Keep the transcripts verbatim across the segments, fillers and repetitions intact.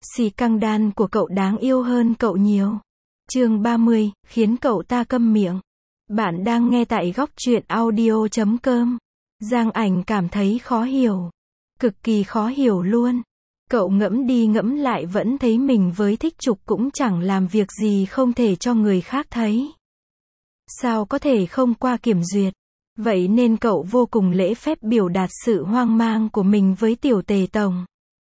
Xì căng đan của cậu đáng yêu hơn cậu nhiều. Chương ba mươi, khiến cậu ta câm miệng. Bạn đang nghe tại góc truyện audio chấm com. Giang Ảnh cảm thấy khó hiểu. Cực kỳ khó hiểu luôn. Cậu ngẫm đi ngẫm lại vẫn thấy mình với Thích Trục cũng chẳng làm việc gì không thể cho người khác thấy. Sao có thể không qua kiểm duyệt? Vậy nên cậu vô cùng lễ phép biểu đạt sự hoang mang của mình với tiểu Tề Tổng.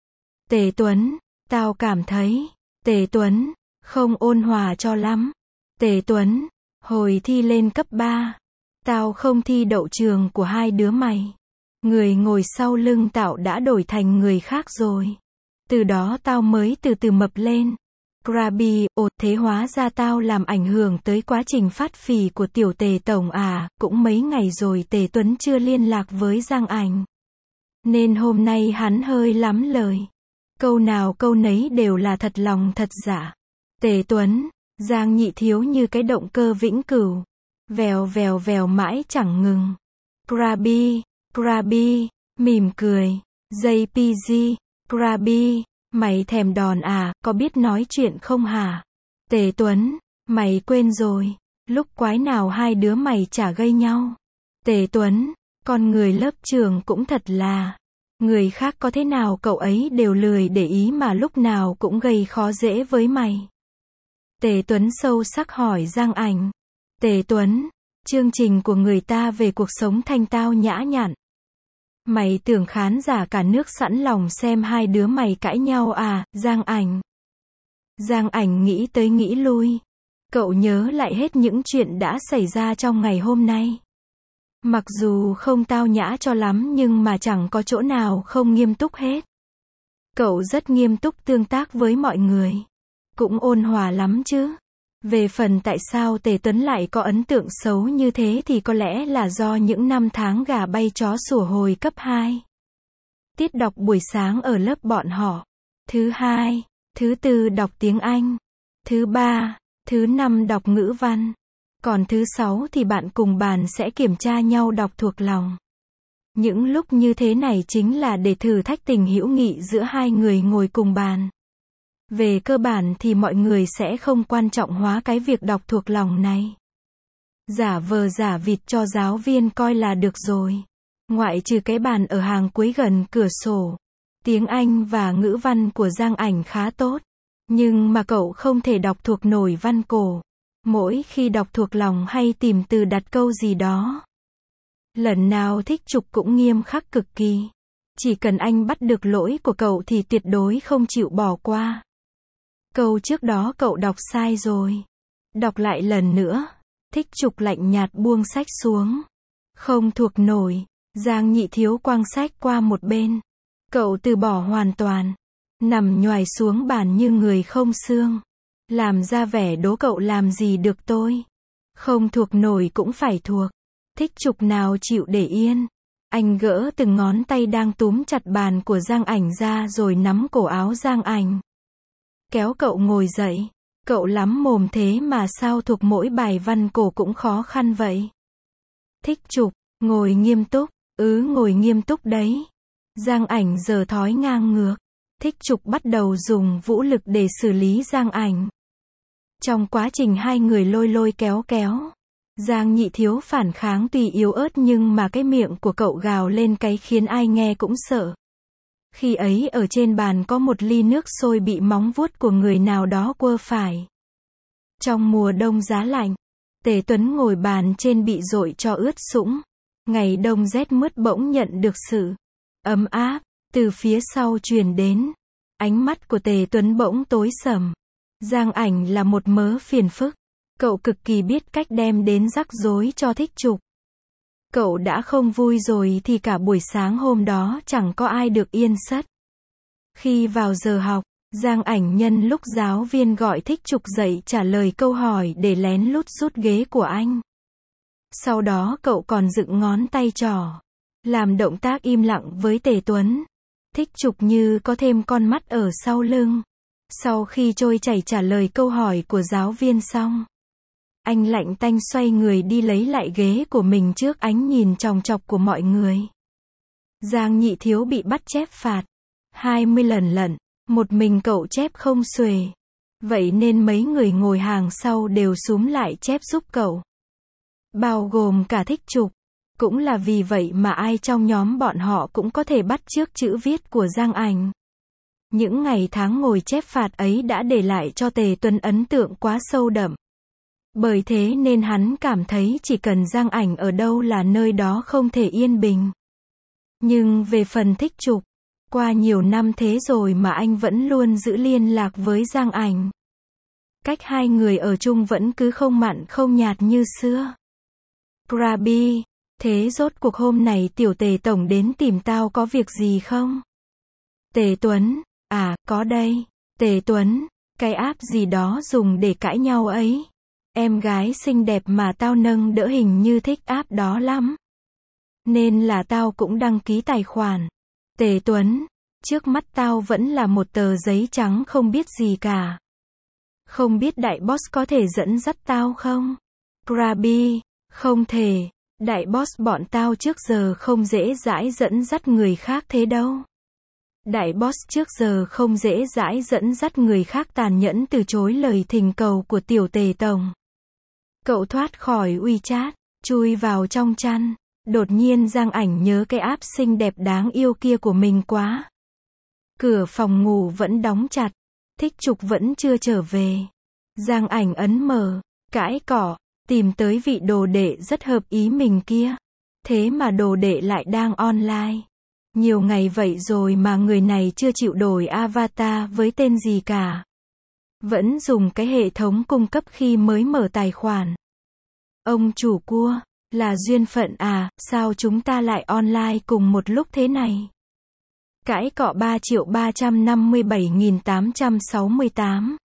Tề Tuấn, tao cảm thấy, Tề Tuấn, không ôn hòa cho lắm. Tề Tuấn, hồi thi lên cấp ba, tao không thi đậu trường của hai đứa mày. Người ngồi sau lưng tao đã đổi thành người khác rồi. Từ đó tao mới từ từ mập lên. Krabi, ồ, thế hóa ra tao làm ảnh hưởng tới quá trình phát phì của tiểu Tề Tổng à, cũng mấy ngày rồi Tề Tuấn chưa liên lạc với Giang Ảnh. Nên hôm nay hắn hơi lắm lời. Câu nào câu nấy đều là thật lòng thật giả. Tề Tuấn, Giang Nhị Thiếu như cái động cơ vĩnh cửu. Vèo vèo vèo mãi chẳng ngừng. Krabi, Krabi, mỉm cười. gi pê giê, Krabi, mày thèm đòn à, có biết nói chuyện không hả? Tề Tuấn, mày quên rồi, lúc quái nào hai đứa mày chả gây nhau. Tề Tuấn, con người lớp trường cũng thật là, người khác có thế nào cậu ấy đều lười để ý mà lúc nào cũng gây khó dễ với mày. Tề Tuấn sâu sắc hỏi Giang Ảnh. Tề Tuấn, chương trình của người ta về cuộc sống thanh tao nhã nhặn. Mày tưởng khán giả cả nước sẵn lòng xem hai đứa mày cãi nhau à, Giang Ảnh? Giang Ảnh nghĩ tới nghĩ lui. Cậu nhớ lại hết những chuyện đã xảy ra trong ngày hôm nay. Mặc dù không tao nhã cho lắm nhưng mà chẳng có chỗ nào không nghiêm túc hết. Cậu rất nghiêm túc tương tác với mọi người. Cũng ôn hòa lắm chứ. Về phần tại sao Tề Tuấn lại có ấn tượng xấu như thế thì có lẽ là do những năm tháng gà bay chó sủa hồi cấp hai. Tiết đọc buổi sáng ở lớp bọn họ. Thứ hai, thứ tư đọc tiếng Anh. Thứ ba, thứ năm đọc ngữ văn. Còn thứ sáu thì bạn cùng bàn sẽ kiểm tra nhau đọc thuộc lòng. Những lúc như thế này chính là để thử thách tình hữu nghị giữa hai người ngồi cùng bàn. Về cơ bản thì mọi người sẽ không quan trọng hóa cái việc đọc thuộc lòng này. Giả vờ giả vịt cho giáo viên coi là được rồi. Ngoại trừ cái bàn ở hàng cuối gần cửa sổ. Tiếng Anh và ngữ văn của Giang Ảnh khá tốt. Nhưng mà cậu không thể đọc thuộc nổi văn cổ. Mỗi khi đọc thuộc lòng hay tìm từ đặt câu gì đó. Lần nào Thích Trục cũng nghiêm khắc cực kỳ. Chỉ cần anh bắt được lỗi của cậu thì tuyệt đối không chịu bỏ qua. Câu trước đó cậu đọc sai rồi. Đọc lại lần nữa. Thích Trục lạnh nhạt buông sách xuống. Không thuộc nổi. Giang Nhị Thiếu quăng sách qua một bên. Cậu từ bỏ hoàn toàn. Nằm nhoài xuống bàn như người không xương. Làm ra vẻ đố cậu làm gì được tôi. Không thuộc nổi cũng phải thuộc. Thích Trục nào chịu để yên. Anh gỡ từng ngón tay đang túm chặt bàn của Giang Ảnh ra rồi nắm cổ áo Giang Ảnh. Kéo cậu ngồi dậy. Cậu lắm mồm thế mà sao thuộc mỗi bài văn cổ cũng khó khăn vậy. Thích Trục, ngồi nghiêm túc. Ừ, ngồi nghiêm túc đấy. Giang Ảnh giở thói ngang ngược. Thích Trục bắt đầu dùng vũ lực để xử lý Giang Ảnh. Trong quá trình hai người lôi lôi kéo kéo, Giang Nhị Thiếu phản kháng tuy yếu ớt nhưng mà cái miệng của cậu gào lên cái khiến ai nghe cũng sợ. Khi ấy ở trên bàn có một ly nước sôi bị móng vuốt của người nào đó quơ phải. Trong mùa đông giá lạnh, Tề Tuấn ngồi bàn trên bị dội cho ướt sũng. Ngày đông rét mướt bỗng nhận được sự ấm áp từ phía sau truyền đến. Ánh mắt của Tề Tuấn bỗng tối sầm. Giang Ảnh là một mớ phiền phức. Cậu cực kỳ biết cách đem đến rắc rối cho Thích Trục. Cậu đã không vui rồi thì cả buổi sáng hôm đó chẳng có ai được yên giấc. Khi vào giờ học, Giang Ảnh nhân lúc giáo viên gọi Thích Trục dậy trả lời câu hỏi để lén lút rút ghế của anh. Sau đó cậu còn dựng ngón tay trỏ, làm động tác im lặng với Tề Tuấn. Thích Trục như có thêm con mắt ở sau lưng. Sau khi trôi chảy trả lời câu hỏi của giáo viên xong, anh lạnh tanh xoay người đi lấy lại ghế của mình trước ánh nhìn chòng chọc của mọi người. Giang Nhị Thiếu bị bắt chép phạt hai mươi lần lận. Một mình cậu chép không xuể. Vậy nên mấy người ngồi hàng sau đều xúm lại chép giúp cậu. Bao gồm cả Thích Trục. Cũng là vì vậy mà ai trong nhóm bọn họ cũng có thể bắt chước chữ viết của Giang Ảnh. Những ngày tháng ngồi chép phạt ấy đã để lại cho Tề Tuấn ấn tượng quá sâu đậm. Bởi thế nên hắn cảm thấy chỉ cần Giang Ảnh ở đâu là nơi đó không thể yên bình. Nhưng về phần Thích Trục, qua nhiều năm thế rồi mà anh vẫn luôn giữ liên lạc với Giang Ảnh. Cách hai người ở chung vẫn cứ không mặn không nhạt như xưa. Krabi, thế rốt cuộc hôm này tiểu Tề tổng đến tìm tao có việc gì không? Tề Tuấn, à, có đây. Tề Tuấn, cái app gì đó dùng để cãi nhau ấy. Em gái xinh đẹp mà tao nâng đỡ hình như thích app đó lắm. Nên là tao cũng đăng ký tài khoản. Tề Tuấn, trước mắt tao vẫn là một tờ giấy trắng không biết gì cả. Không biết đại boss có thể dẫn dắt tao không? Krabi, không thể. Đại boss bọn tao trước giờ không dễ dãi dẫn dắt người khác thế đâu. Đại boss trước giờ không dễ dãi dẫn dắt người khác tàn nhẫn từ chối lời thỉnh cầu của tiểu Tề tổng. Cậu thoát khỏi WeChat, chui vào trong chăn. Đột nhiên Giang Ảnh nhớ cái app xinh đẹp đáng yêu kia của mình quá. Cửa phòng ngủ vẫn đóng chặt. Thích Trục vẫn chưa trở về. Giang Ảnh ấn mở, cãi cọ, tìm tới vị đồ đệ rất hợp ý mình kia. Thế mà đồ đệ lại đang online. Nhiều ngày vậy rồi mà người này chưa chịu đổi avatar với tên gì cả. Vẫn dùng cái hệ thống cung cấp khi mới mở tài khoản. Ông chủ cua, là duyên phận à, sao chúng ta lại online cùng một lúc thế này? Cãi cọ ba triệu ba trăm năm mươi bảy nghìn tám trăm sáu mươi tám.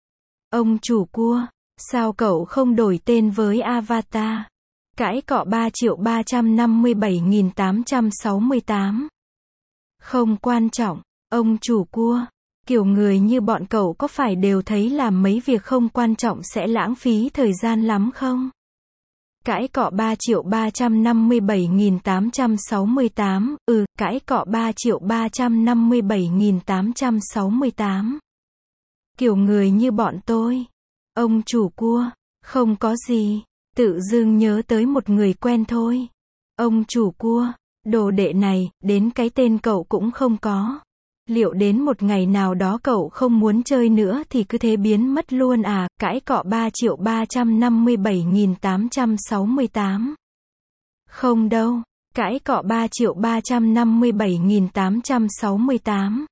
Ông chủ cua, sao cậu không đổi tên với avatar? Cãi cọ ba triệu ba trăm năm mươi bảy nghìn tám trăm sáu mươi tám. Không quan trọng, ông chủ cua, kiểu người như bọn cậu có phải đều thấy làm mấy việc không quan trọng sẽ lãng phí thời gian lắm không? Cãi cọ ba triệu ba trăm năm mươi bảy nghìn tám trăm sáu mươi tám, ừ, cãi cọ ba triệu ba trăm năm mươi bảy nghìn tám trăm sáu mươi tám. Kiểu người như bọn tôi. Ông chủ cua, không có gì, tự dưng nhớ tới một người quen thôi. Ông chủ cua, đồ đệ này, đến cái tên cậu cũng không có. Liệu đến một ngày nào đó cậu không muốn chơi nữa thì cứ thế biến mất luôn à? Cãi cọ ba triệu ba trăm năm mươi bảy nghìn tám trăm sáu mươi tám. Không đâu, cãi cọ ba triệu ba trăm năm mươi bảy nghìn tám trăm sáu mươi tám.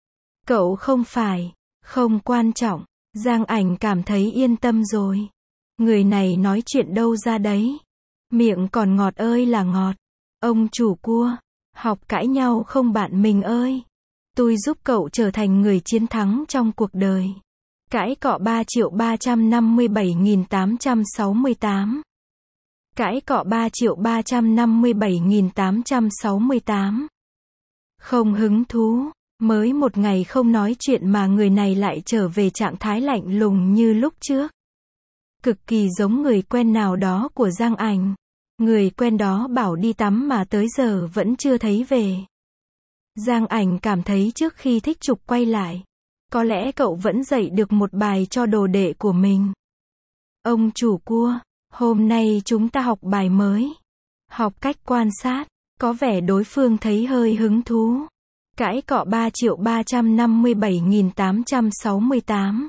Cậu không phải, không quan trọng. Giang Ảnh cảm thấy yên tâm rồi. Người này nói chuyện đâu ra đấy. Miệng còn ngọt ơi là ngọt. Ông chủ cua, học cãi nhau không bạn mình ơi. Tôi giúp cậu trở thành người chiến thắng trong cuộc đời. Cãi cọ ba triệu ba trăm năm mươi bảy nghìn tám trăm sáu mươi tám. Cãi cọ ba triệu ba trăm năm mươi bảy nghìn tám trăm sáu mươi tám. Không hứng thú, mới một ngày không nói chuyện mà người này lại trở về trạng thái lạnh lùng như lúc trước. Cực kỳ giống người quen nào đó của Giang Ảnh. Người quen đó bảo đi tắm mà tới giờ vẫn chưa thấy về. Giang Ảnh cảm thấy trước khi Thích Trục quay lại, có lẽ cậu vẫn dạy được một bài cho đồ đệ của mình. Ông chủ cua, hôm nay chúng ta học bài mới. Học cách quan sát, có vẻ đối phương thấy hơi hứng thú. Cãi cọ ba triệu ba trăm năm mươi bảy nghìn tám trăm sáu mươi tám.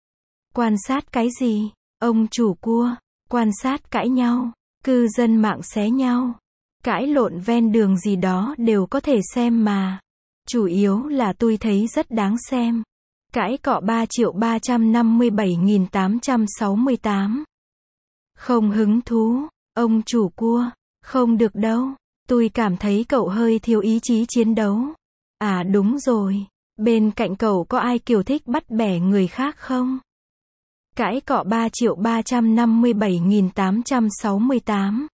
Quan sát cái gì? Ông chủ cua, quan sát cãi nhau, cư dân mạng xé nhau, cãi lộn ven đường gì đó đều có thể xem mà. Chủ yếu là tôi thấy rất đáng xem. Cãi cọ ba triệu ba trăm năm mươi bảy nghìn tám trăm sáu mươi tám. Không hứng thú, ông chủ cua, không được đâu. Tôi cảm thấy cậu hơi thiếu ý chí chiến đấu. À đúng rồi, bên cạnh cậu có ai kiểu thích bắt bẻ người khác không? Cãi cọ ba triệu ba trăm năm mươi bảy nghìn tám trăm sáu mươi tám.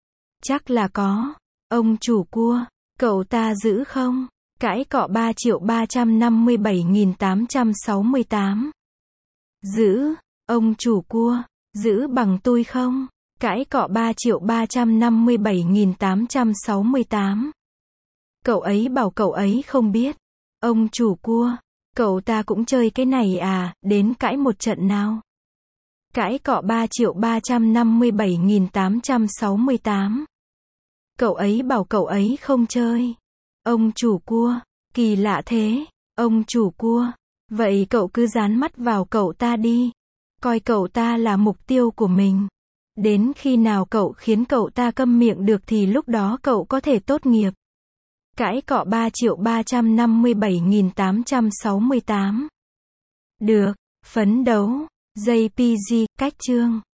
Chắc là có. Ông chủ cua, cậu ta giữ không? Cãi cọ ba triệu ba trăm năm mươi bảy nghìn tám trăm sáu mươi tám. Giữ, ông chủ cua, giữ bằng tôi không? Cãi cọ ba triệu ba trăm năm mươi bảy nghìn tám trăm sáu mươi tám. Cậu ấy bảo cậu ấy không biết. Ông chủ cua, Cậu ta cũng chơi cái này à, đến cãi một trận nào. Cãi cọ ba triệu ba trăm năm mươi bảy nghìn tám trăm sáu mươi tám. Cậu ấy bảo cậu ấy không chơi. Ông chủ cua, kỳ lạ thế. Ông chủ cua, vậy cậu cứ dán mắt vào cậu ta đi. Coi cậu ta là mục tiêu của mình. Đến khi nào cậu khiến cậu ta câm miệng được thì lúc đó cậu có thể tốt nghiệp. Cãi cọ ba triệu ba trăm năm mươi bảy nghìn tám trăm sáu mươi tám. Được, phấn đấu. gi pê giê, cách chương.